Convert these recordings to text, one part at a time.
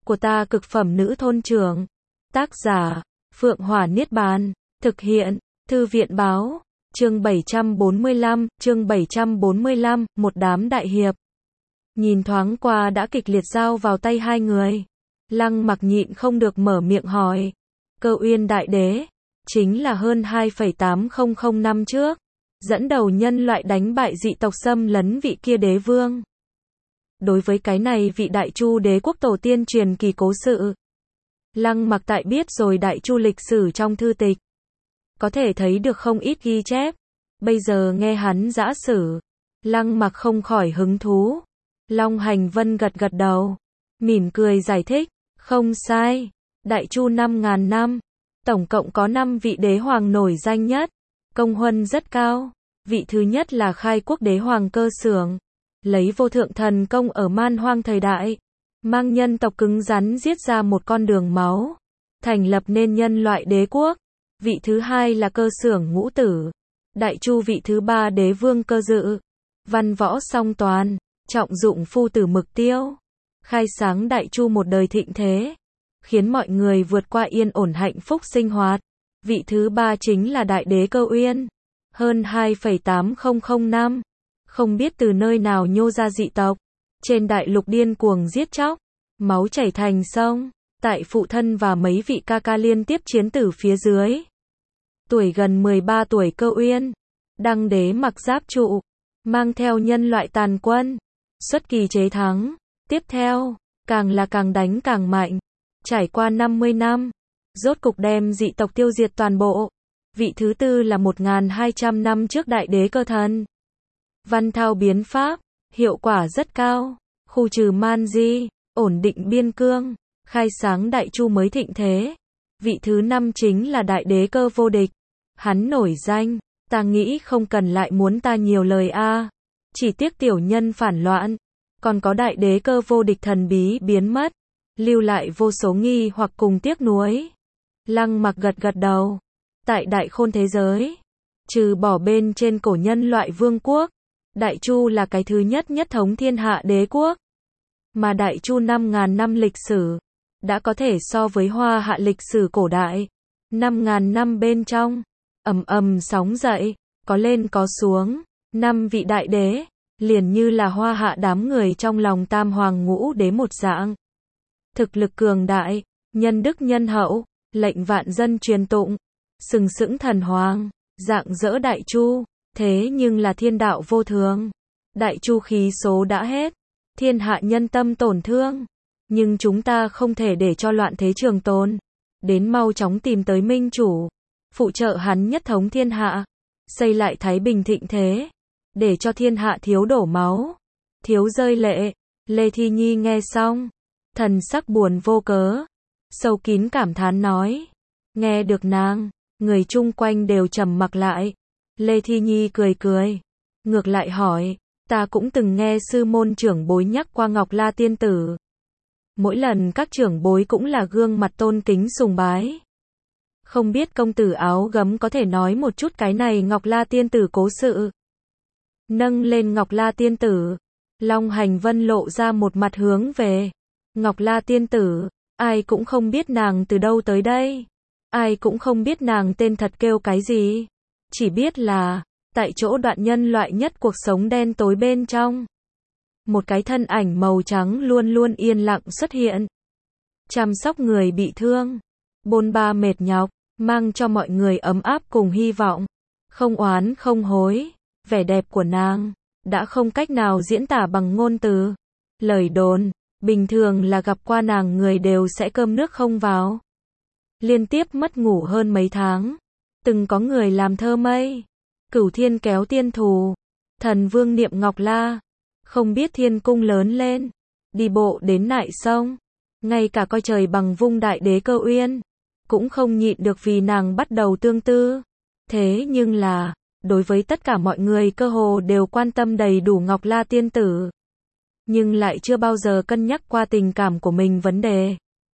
của ta cực phẩm nữ thôn trưởng. Tác giả, Phượng Hỏa Niết Bàn. Thực hiện, Thư viện Báo. Chương 745, một đám đại hiệp. Nhìn thoáng qua đã kịch liệt giao vào tay hai người. Lăng Mặc nhịn không được mở miệng hỏi. Cơ Uyên Đại Đế, chính là hơn 2,8000 năm trước, dẫn đầu nhân loại đánh bại dị tộc xâm lấn vị kia đế vương. Đối với cái này vị Đại Chu đế quốc tổ tiên truyền kỳ cố sự, Lăng Mặc tại biết rồi Đại Chu lịch sử trong thư tịch, có thể thấy được không ít ghi chép. Bây giờ nghe hắn giã sử, Lăng Mặc không khỏi hứng thú. Long Hành Vân gật gật đầu, mỉm cười giải thích, không sai, Đại Chu 5000 năm, tổng cộng có 5 vị đế hoàng nổi danh nhất, công huân rất cao. Vị thứ nhất là khai quốc đế hoàng Cơ Xưởng, lấy vô thượng thần công ở man hoang thời đại, mang nhân tộc cứng rắn giết ra một con đường máu, thành lập nên nhân loại đế quốc. Vị thứ hai là Cơ Xưởng Ngũ Tử, Đại Chu. Vị thứ ba đế vương Cơ Dự, văn võ song toàn, trọng dụng phu tử mục tiêu, khai sáng Đại Chu một đời thịnh thế, khiến mọi người vượt qua yên ổn hạnh phúc sinh hoạt. Vị thứ ba chính là Đại Đế Cơ Uyên, hơn 2,8000 năm, không biết từ nơi nào nhô ra dị tộc, trên đại lục điên cuồng giết chóc, máu chảy thành sông, tại phụ thân và mấy vị ca ca liên tiếp chiến tử phía dưới. Tuổi gần 13 tuổi Cơ Uyên, đăng đế mặc giáp trụ, mang theo nhân loại tàn quân, xuất kỳ chế thắng. Tiếp theo, càng là càng đánh càng mạnh, trải qua 50 năm, rốt cục đem dị tộc tiêu diệt toàn bộ. Vị thứ tư là 1200 năm trước Đại Đế Cơ Thần, văn thao biến pháp, hiệu quả rất cao, khu trừ man di, ổn định biên cương, khai sáng Đại Chu mới thịnh thế. Vị thứ năm chính là Đại Đế Cơ Vô Địch, hắn nổi danh, ta nghĩ không cần lại muốn ta nhiều lời a, chỉ tiếc tiểu nhân phản loạn, còn có Đại Đế Cơ Vô Địch thần bí biến mất, lưu lại vô số nghi hoặc cùng tiếc nuối. Lăng Mặc gật gật đầu, tại Đại Khôn thế giới, trừ bỏ bên trên cổ nhân loại vương quốc, Đại Chu là cái thứ nhất nhất thống thiên hạ đế quốc, mà Đại Chu 5000 năm lịch sử, đã có thể so với Hoa Hạ lịch sử cổ đại. 5000 năm bên trong, ầm ầm sóng dậy, có lên có xuống, 5 vị đại đế, liền như là Hoa Hạ đám người trong lòng tam hoàng ngũ đế một dạng. Thực lực cường đại, nhân đức nhân hậu, lệnh vạn dân truyền tụng, sừng sững thần hoàng, dạng dỡ Đại Chu. Thế nhưng là thiên đạo vô thường, Đại Chu khí số đã hết, thiên hạ nhân tâm tổn thương, nhưng chúng ta không thể để cho loạn thế trường tồn, đến mau chóng tìm tới minh chủ, phụ trợ hắn nhất thống thiên hạ, xây lại thái bình thịnh thế, để cho thiên hạ thiếu đổ máu, thiếu rơi lệ. Lê Thi Nhi nghe xong, thần sắc buồn vô cớ, sâu kín cảm thán nói. Nghe được nàng, người chung quanh đều trầm mặc lại. Lê Thi Nhi cười cười, ngược lại hỏi, ta cũng từng nghe sư môn trưởng bối nhắc qua Ngọc La Tiên Tử. Mỗi lần các trưởng bối cũng là gương mặt tôn kính sùng bái. Không biết công tử áo gấm có thể nói một chút cái này Ngọc La Tiên Tử cố sự. Nâng lên Ngọc La Tiên Tử, Long Hành Vân lộ ra một mặt hướng về. Ngọc La Tiên Tử, ai cũng không biết nàng từ đâu tới đây, ai cũng không biết nàng tên thật kêu cái gì. Chỉ biết là, tại chỗ đoạn nhân loại nhất cuộc sống đen tối bên trong, một cái thân ảnh màu trắng luôn luôn yên lặng xuất hiện, chăm sóc người bị thương, bôn ba mệt nhọc, mang cho mọi người ấm áp cùng hy vọng, không oán không hối. Vẻ đẹp của nàng đã không cách nào diễn tả bằng ngôn từ. Lời đồn, bình thường là gặp qua nàng người đều sẽ cơm nước không vào, liên tiếp mất ngủ hơn mấy tháng. Từng có người làm thơ mây, cửu thiên kéo tiên thù, thần vương niệm Ngọc La, không biết thiên cung lớn lên, đi bộ đến nại sông, ngay cả coi trời bằng vung Đại Đế Cơ Uyên, cũng không nhịn được vì nàng bắt đầu tương tư. Thế nhưng là, đối với tất cả mọi người cơ hồ đều quan tâm đầy đủ Ngọc La Tiên Tử, nhưng lại chưa bao giờ cân nhắc qua tình cảm của mình vấn đề.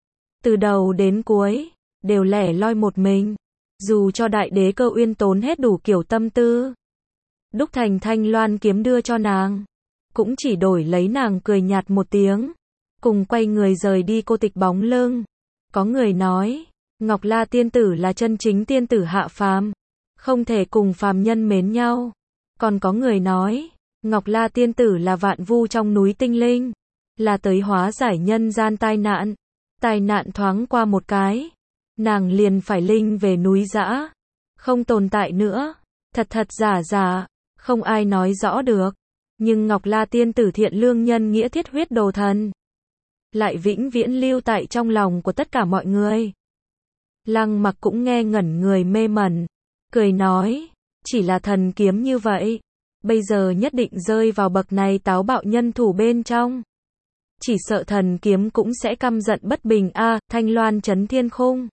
Từ đầu đến cuối, đều lẻ loi một mình. Dù cho Đại Đế Cơ Uyên tốn hết đủ kiểu tâm tư, đúc thành thanh loan kiếm đưa cho nàng, cũng chỉ đổi lấy nàng cười nhạt một tiếng, cùng quay người rời đi cô tịch bóng lưng. Có người nói, Ngọc La tiên tử là chân chính tiên tử hạ phàm, không thể cùng phàm nhân mến nhau. Còn có người nói, Ngọc La tiên tử là vạn vu trong núi tinh linh, là tới hóa giải nhân gian tai nạn. Tai nạn thoáng qua một cái, nàng liền phải linh về núi dã, không tồn tại nữa. Thật thật giả giả, không ai nói rõ được. Nhưng Ngọc La tiên tử thiện lương nhân nghĩa thiết huyết đồ thần, lại vĩnh viễn lưu tại trong lòng của tất cả mọi người. Lăng Mặc cũng nghe ngẩn người mê mẩn, cười nói, chỉ là thần kiếm như vậy, bây giờ nhất định rơi vào bậc này táo bạo nhân thủ bên trong. Chỉ sợ thần kiếm cũng sẽ căm giận bất bình a. Thanh loan chấn thiên khung.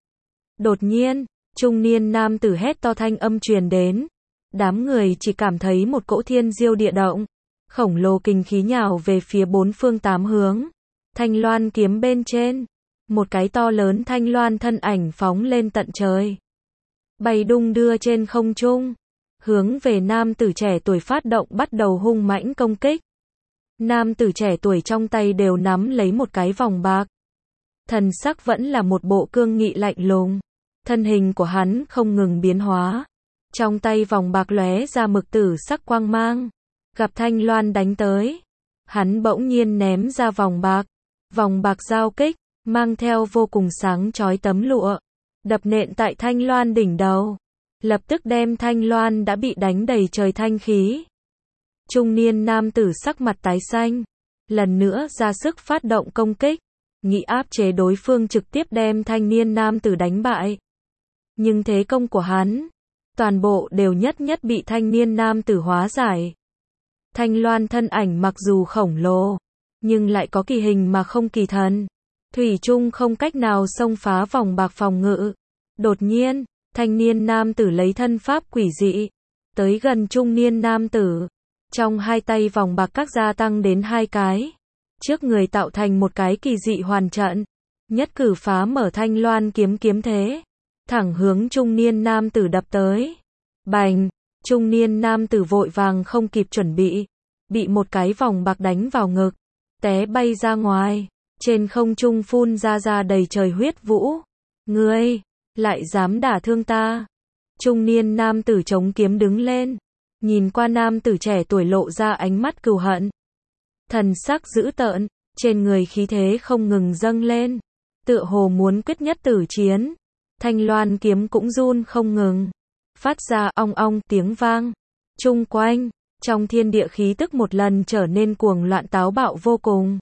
Đột nhiên, trung niên nam tử hét to thanh âm truyền đến. Đám người chỉ cảm thấy một cỗ thiên diêu địa động, khổng lồ kinh khí nhào về phía bốn phương tám hướng. Thanh loan kiếm bên trên, một cái to lớn thanh loan thân ảnh phóng lên tận trời, bay đung đưa trên không trung, hướng về nam tử trẻ tuổi phát động bắt đầu hung mãnh công kích. Nam tử trẻ tuổi trong tay đều nắm lấy một cái vòng bạc, thần sắc vẫn là một bộ cương nghị lạnh lùng, thân hình của hắn không ngừng biến hóa, trong tay vòng bạc lóe ra mực tử sắc quang mang, gặp thanh loan đánh tới, hắn bỗng nhiên ném ra vòng bạc giao kích, mang theo vô cùng sáng chói tấm lụa, đập nện tại thanh loan đỉnh đầu, lập tức đem thanh loan đã bị đánh đầy trời thanh khí. Trung niên nam tử sắc mặt tái xanh, lần nữa ra sức phát động công kích, nghĩ áp chế đối phương trực tiếp đem thanh niên nam tử đánh bại. Nhưng thế công của hắn, toàn bộ đều nhất nhất bị thanh niên nam tử hóa giải. Thanh loan thân ảnh mặc dù khổng lồ, nhưng lại có kỳ hình mà không kỳ thần, thủy chung không cách nào xông phá vòng bạc phòng ngự. Đột nhiên, thanh niên nam tử lấy thân pháp quỷ dị, tới gần trung niên nam tử, trong hai tay vòng bạc các gia tăng đến 2 cái, trước người tạo thành một cái kỳ dị hoàn trận, nhất cử phá mở thanh loan kiếm thế, thẳng hướng trung niên nam tử đập tới. Bành, trung niên nam tử vội vàng không kịp chuẩn bị một cái vòng bạc đánh vào ngực, té bay ra ngoài, trên không trung phun ra đầy trời huyết vũ. Ngươi, lại dám đả thương ta. Trung niên nam tử chống kiếm đứng lên, nhìn qua nam tử trẻ tuổi lộ ra ánh mắt cừu hận. Thần sắc dữ tợn, trên người khí thế không ngừng dâng lên, tựa hồ muốn quyết nhất tử chiến. Thanh loan kiếm cũng run không ngừng, phát ra ong ong tiếng vang. Chung quanh, trong thiên địa khí tức một lần trở nên cuồng loạn táo bạo vô cùng.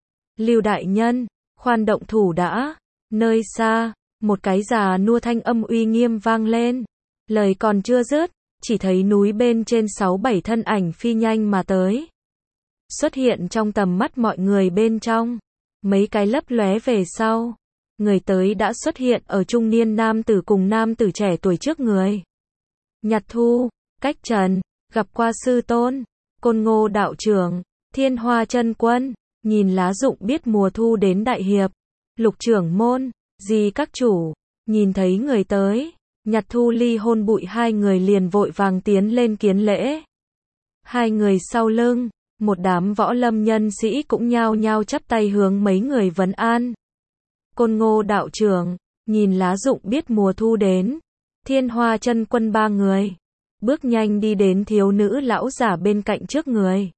Lưu đại nhân, khoan động thủ đã. Nơi xa, một cái già nua thanh âm uy nghiêm vang lên. Lời còn chưa dứt, chỉ thấy núi bên trên 6-7 thân ảnh phi nhanh mà tới, xuất hiện trong tầm mắt mọi người bên trong. Mấy cái lấp lóe về sau, người tới đã xuất hiện ở trung niên nam tử cùng nam tử trẻ tuổi trước người. Nhật Thu, Cách Trần, gặp qua sư tôn, Côn Ngô đạo trưởng, Thiên Hoa chân quân, nhìn lá rụng biết mùa thu đến đại hiệp, Lục trưởng môn, Di các chủ, nhìn thấy người tới, Nhật Thu ly hôn bụi hai người liền vội vàng tiến lên kiến lễ. Hai người sau lưng, một đám võ lâm nhân sĩ cũng nhao nhao chắp tay hướng mấy người vấn an. Côn Ngô đạo trưởng, nhìn lá rụng biết mùa thu đến, Thiên Hoa chân quân ba người, bước nhanh đi đến thiếu nữ lão giả bên cạnh trước người.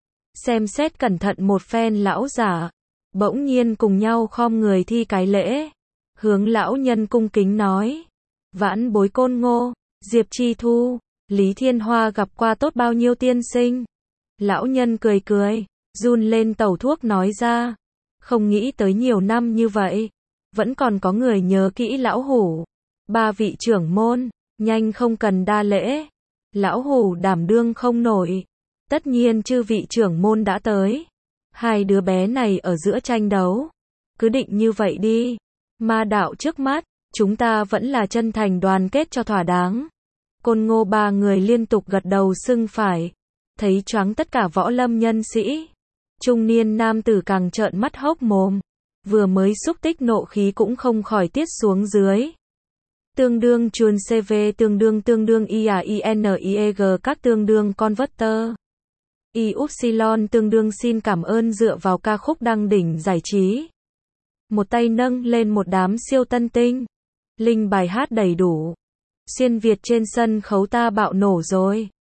Xem xét cẩn thận một phen lão giả, bỗng nhiên cùng nhau khom người thi cái lễ, hướng lão nhân cung kính nói: Vãn bối Côn Ngô, Diệp Chi Thu, Lý Thiên Hoa gặp qua tốt bao nhiêu tiên sinh. Lão nhân cười cười, run lên tẩu thuốc nói ra: Không nghĩ tới nhiều năm như vậy, vẫn còn có người nhớ kỹ lão hủ. Ba vị trưởng môn, nhanh không cần đa lễ, lão hủ đảm đương không nổi. Tất nhiên chư vị trưởng môn đã tới, hai đứa bé này ở giữa tranh đấu, cứ định như vậy đi. Ma đạo trước mắt, chúng ta vẫn là chân thành đoàn kết cho thỏa đáng. Côn Ngô ba người liên tục gật đầu xưng phải, thấy choáng tất cả võ lâm nhân sĩ. Trung niên nam tử càng trợn mắt hốc mồm, vừa mới xúc tích nộ khí cũng không khỏi tiết xuống dưới. Tương đương chuồn CV tương đương IAINIEG các tương đương converter. Y tương đương xin cảm ơn dựa vào ca khúc đăng đỉnh giải trí. Một tay nâng lên một đám siêu tân tinh. Linh bài hát đầy đủ. Xuyên Việt trên sân khấu ta bạo nổ rồi.